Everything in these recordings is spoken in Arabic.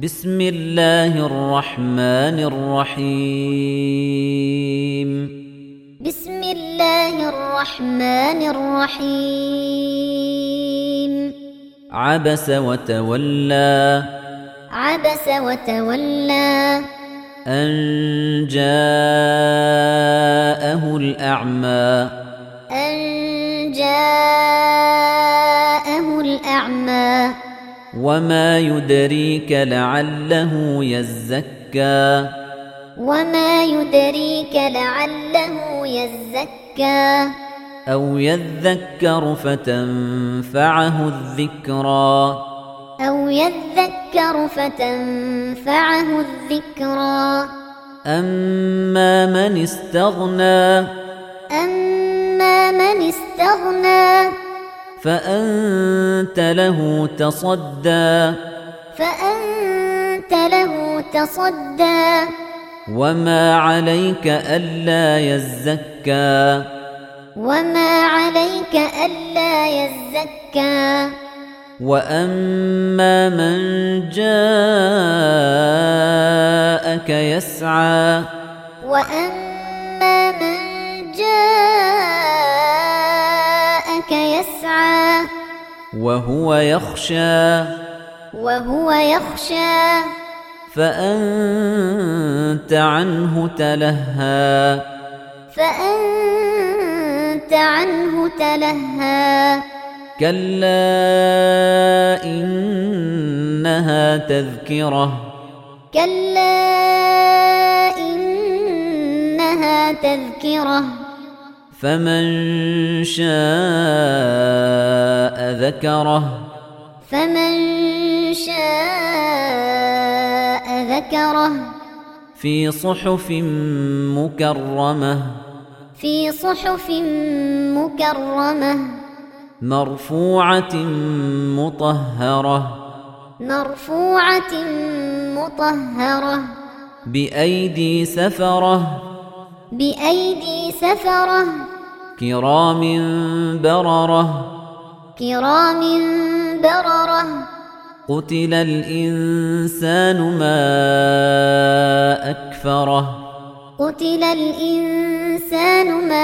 بسم الله الرحمن الرحيم بسم الله الرحمن الرحيم عبس وتولى عبس وتولى أن جاءه الأعمى أن جاءه الأعمى وما يدريك لعله يزكى وما يدريك لعله يزكى أو يذكر فتنفعه الذكرى أو يذكر فتنفعه الذكرى أما من استغنى أما من استغنى فأنت له تصدى فأنت له تصدى وما عليك ألا يزكى وما عليك ألا يزكى وأما من جاءك يسعى وأما من جاءك يسعى وهو يخشى فأنت عنه تلهى فأنت عنه تلهى كلا إنها تذكرة كلا إنها تذكرة فمن شاء ذكره فمن شاء ذكره في صحف مكرمة في صحف مكرمة مرفوعة مطهرة مرفوعة مطهرة بأيدي سفرة بأيدي سفرة كرام بررة كرام بررة قتل الإنسان ما أكفره قتل الإنسان ما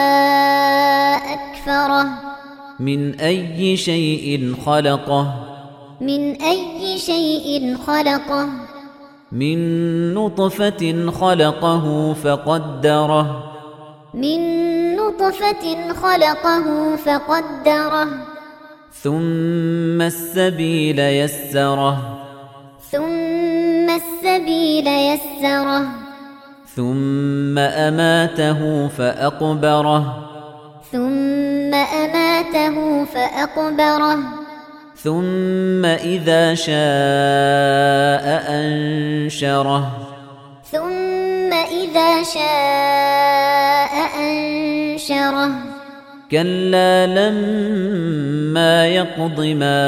أكفره من أي شيء خلقه من أي شيء خلقه من نطفة خلقه فقدره من نطفة خلقه فقدره ثم السبيل يسره ثم السبيل يسره ثم أماته فأقبره ثم أماته فأقبره ثم إذا شاء أنشره ثم إذا شاء أنشره كلا لما يقض ما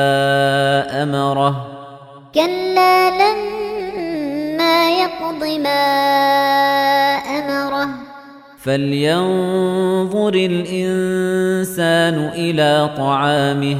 أمره كلا لما يقض ما أمره فلينظر الإنسان إلى طعامه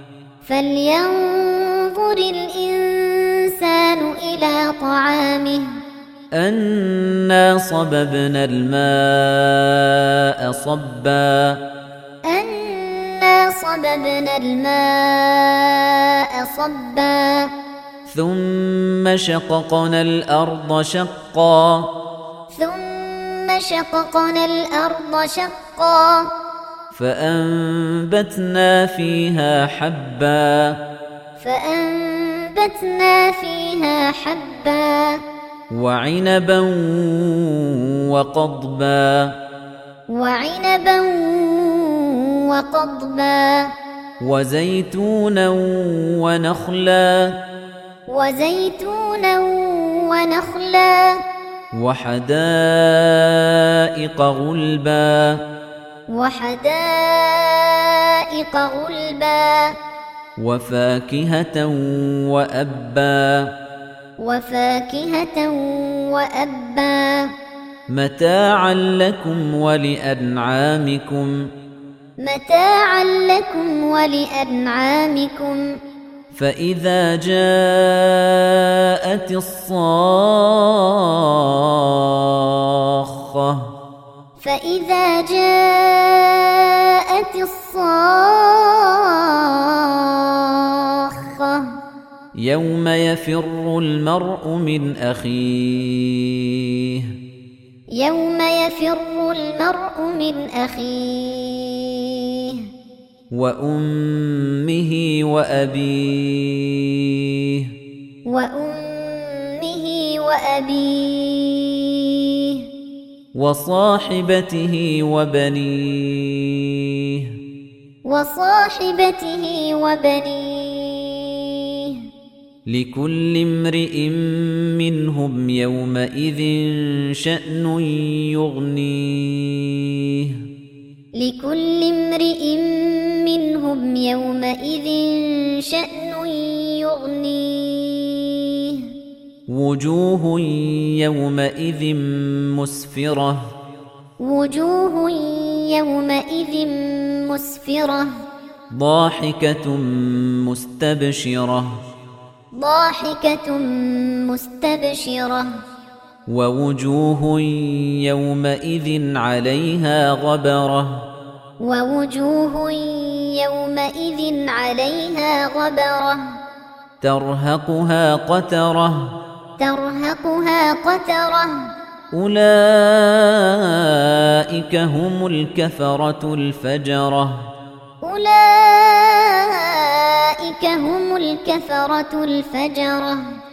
فلينظر الإنسان إلى طعامه أنا صببنا الماء صبا أنا صببنا الماء صبا ثم شققنا الأرض شقا ثم شققنا الأرض شقا فأنبتنا فيها حبا فأنبتنا فيها حبا وعنبا وقضبا وعنبا وقضبا وزيتونا ونخلا وزيتونا ونخلا وحدائق غلبا وحدائق غلبا وفاكهة وأبا وفاكهة وأبا متاعا لكم ولأنعامكم متاعا لكم ولأنعامكم فإذا جاءت جاءت الصاخة فإذا جاءت الصاخة يوم يفر المرء من أخيه يوم يفر المرء من أخيه وأمه وأبيه وصاحبته وبنيه لكل امرئ منهم يومئذ شأن يغنيه وجوه يومئذ مسفرة ضاحكة مستبشرة ووجوه يومئذ عليها غبرة ترهقها قترة أولئك هم الكفرة الفجرة